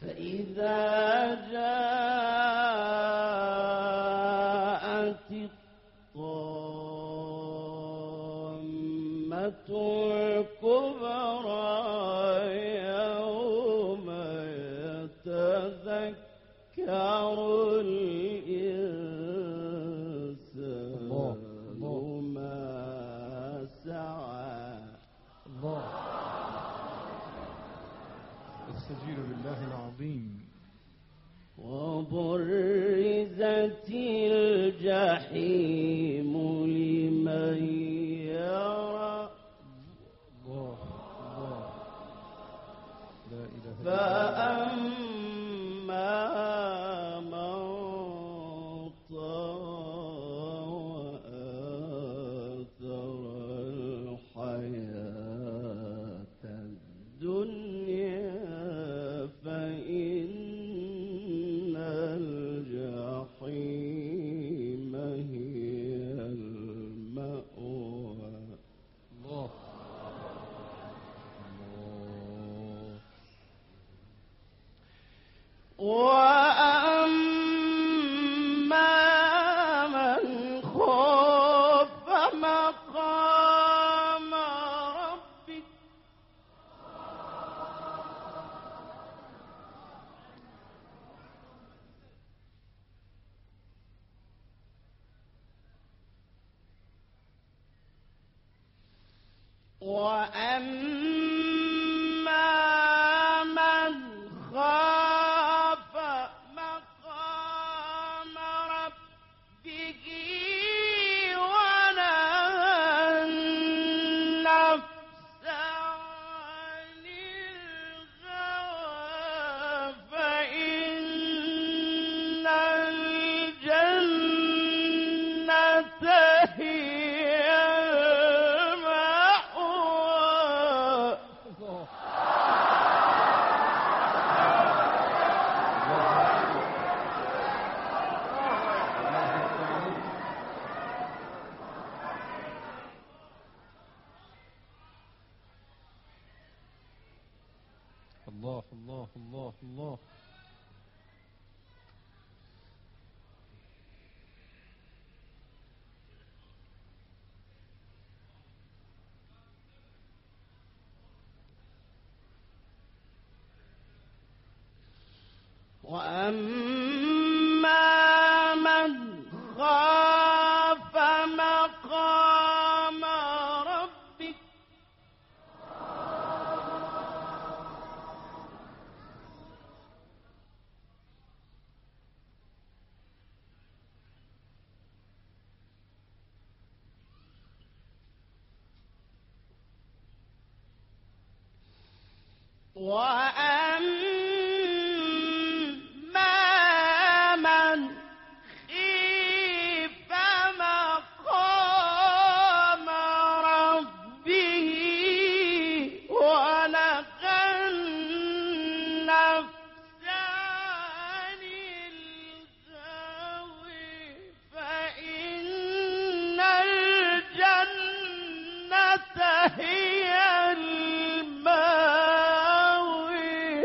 فإذا جاءت الطامة الكبرى يوم يتذكر الإنسان ما سعى. الله استجير بالله العظيم. وبرزت الجحيم لمن يرى. الله لا إله إلا الله. فأما من طغى وآثر الحياة الدنيا فإن الجحيم هي المأوى. الله وأما من خاف مقام ربك الله الله الله الله. وأما من خاف مقام ربك وأما من خيف مقام ربه ونهى النفس عن الهوى فإن الجنة هي المأوى.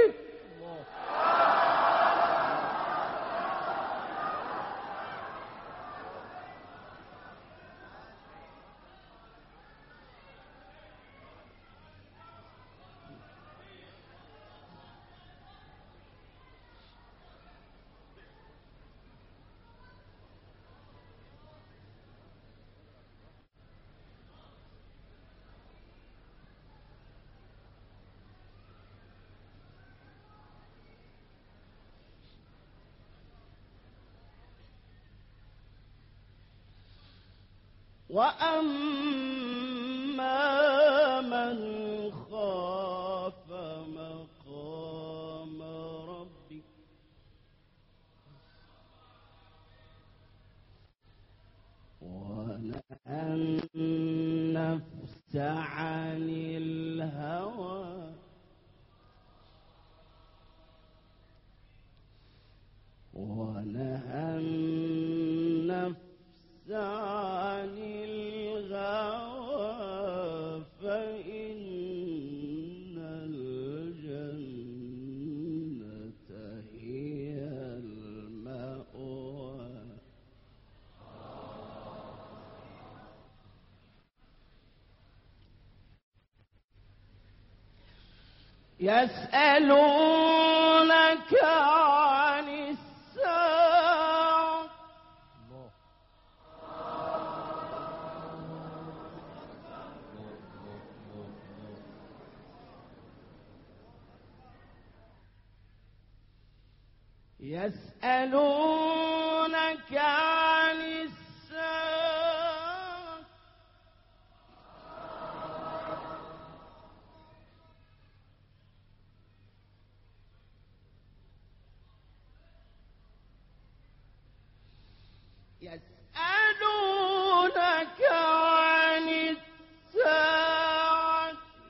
وأما من خاف مقام ربك ونهى النفس عن الهوى ونهى النفس عن الهوى يسألونك عن الساعة الله يسألونك عن الساعة يسألونك عن الساعة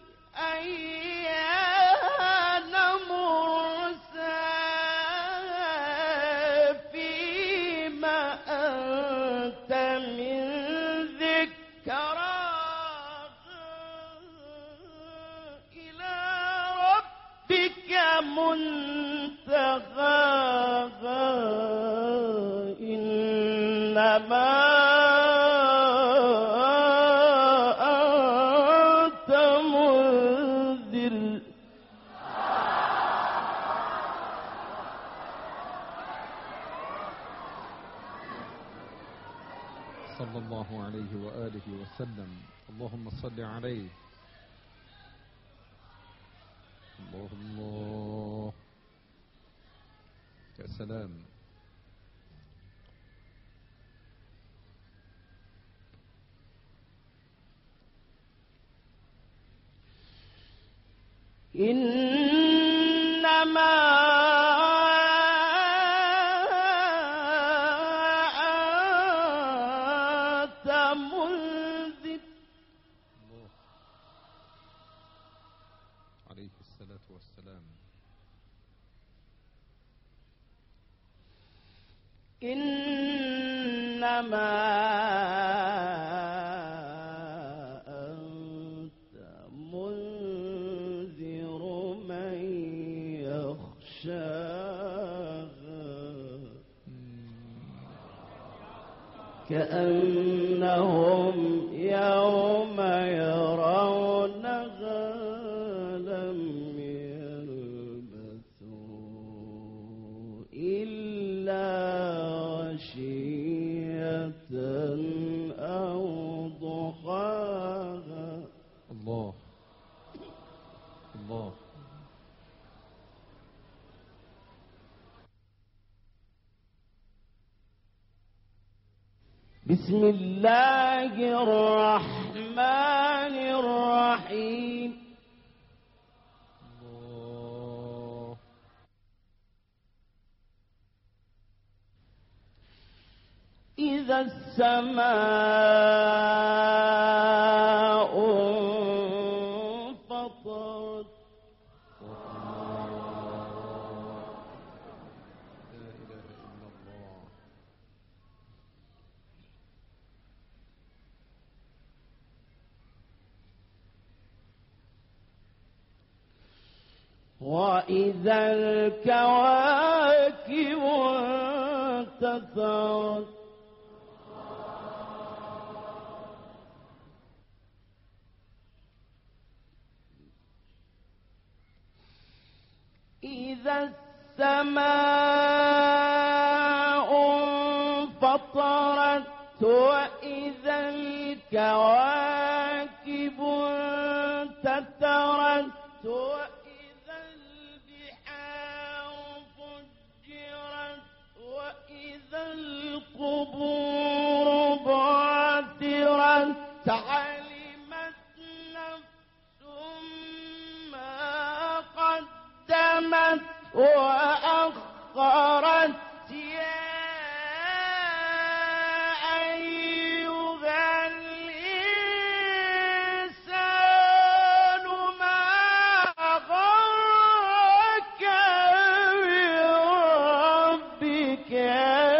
أيان مرساها فيما أنت من ذكراها إلى ربك منتهاها إنما أنت منذر صلى الله عليه وآله وسلم. اللهم صل عليه. الله الله. يا سلام. إنما أنت منذر الله عليه الصلاة والسلام. إنما أنت منذر من يخشاها كأنهم يوم يرونها لم يلبثوا إلا عشية أو ضحاها الله الله. بسم الله الرحمن الرحيم الله إذا السماء انفطرت لا إله إلا الله. وإذا الكواكب انتثرت إذا السماء انفطرت وإذا الكواكب انتثرت وإذا البحار فجرت وإذا القبور بعثرت علمت نفس ما قدمت وأخرت يا أيها الإنسان ما غرك بربك